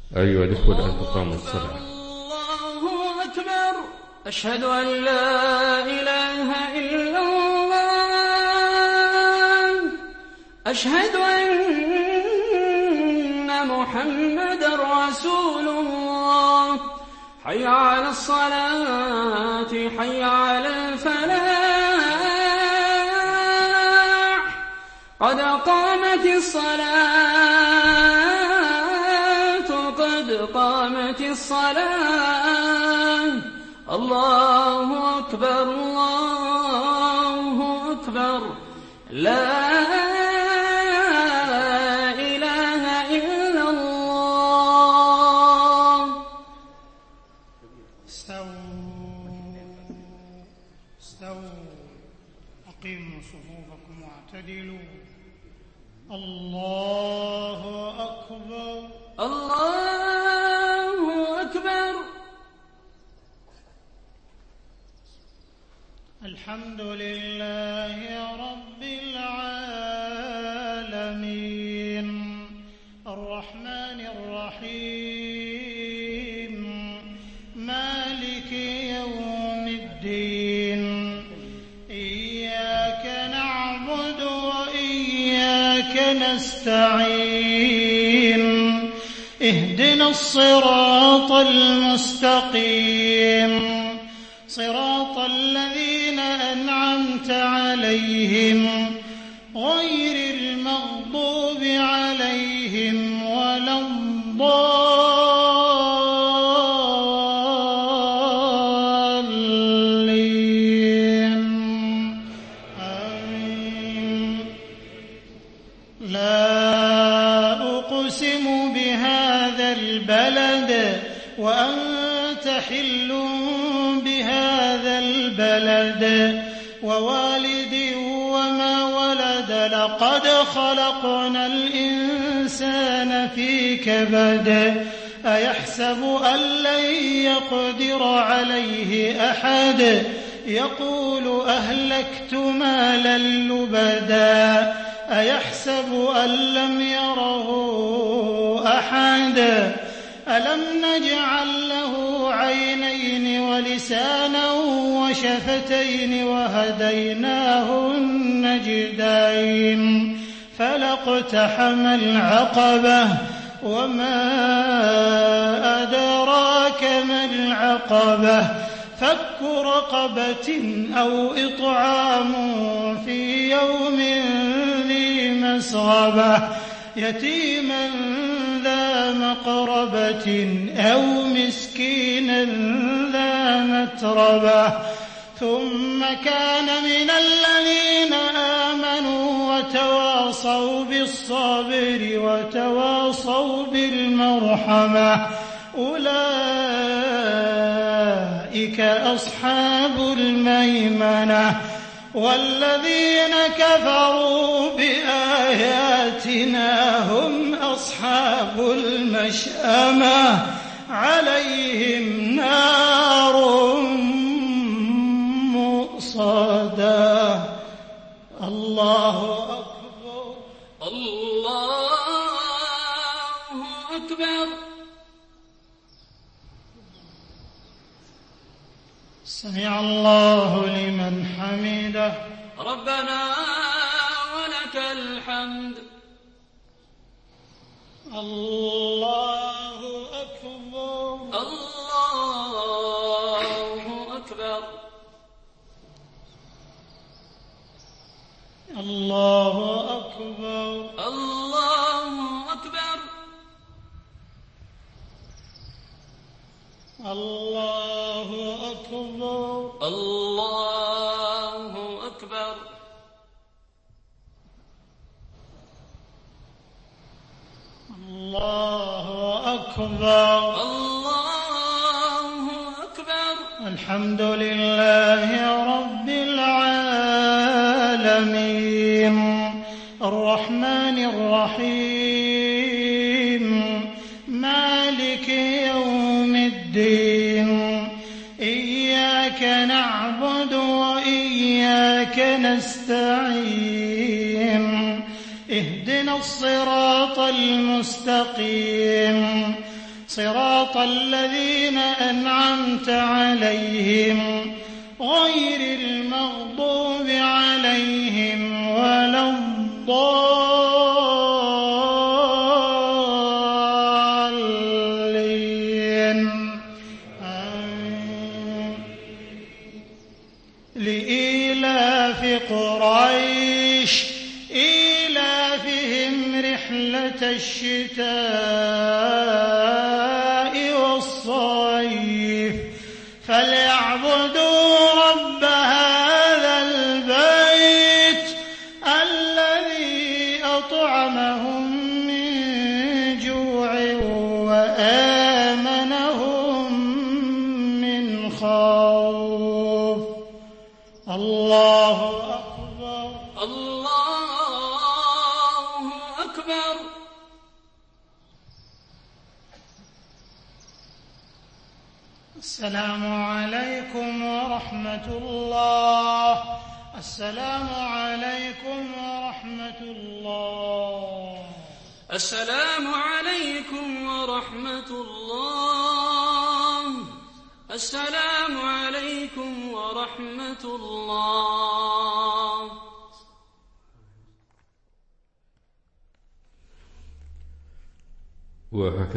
أيها الإخوة الآن تقام الصلاة. الله أكبر. أشهد أن لا إله إلا الله. أشهد أن محمدا رسول الله. حي على الصلاة، حي على الفلاح، قد قامت الصلاة، قد قامت الصلاة. الله أكبر، الله أكبر، لا إله إلا الله. استووا أقيموا صفوفكم واعتدلوا. الله أكبر، الله أكبر. الحمد لله رب العالمين، الرحمن الرحيم، مالك يوم الدين. إياك نعبد وإياك نستعين. اهدنا الصراط المستقيم، صراط الذين أنعمت عليهم غير المغضوب عليهم ولا الضالين. آمين. لا أقسم بهذا البلد وأنت حل بهذا البلد ووالد وما ولد. لقد خلقنا الإنسان في كبد. أيحسب أن لن يقدر عليه أحد. يقول أهلكت مالا لبدا. أيحسب أن لم يره أحد. ألم نجعل له عينين ولسانا وشفتين وهديناه النجدين. فلاقتحم العقبة وما أدراك ما العقبة. فك رقبة أو إطعام في يوم ذي مسغبة. يتيما ذا مقربة أو مسكينا ذا متربة. ثم كان من الذين آمنوا وتواصوا بالصبر وتواصوا بالمرحمة. أولئك أصحاب الميمنة. والذين كفروا بآياتنا هم أصحاب المشأمة. عليهم نار مؤصدة. الله أكبر، الله أكبر. سمع الله لمن حمده. ربنا ولك الحمد. الله أكبر، الله أكبر. الله أكبر، الله أكبر. الله أكبر، الله أكبر. الله أكبر، الله أكبر. الحمد لله رب العالمين، الرحمن الرحيم، مالك يوم الدين. إياك نعبد وإياك نستعين. اهدنا الصراط المستقيم، صراط الذين أنعمت عليهم غير المغضوب عليهم ولا الضالين آمين. لإيلاف قريش إيلافهم رحلة الشتاء والصيف فليعبدوا رب هذا البيت الذي أطعمهم من جوع وآمنهم من خوف. الله أكبر. الله أكبر. السلام عليكم ورحمة الله. السلام عليكم ورحمة الله. السلام عليكم ورحمة الله. السلام عليكم ورحمة الله. وهكذا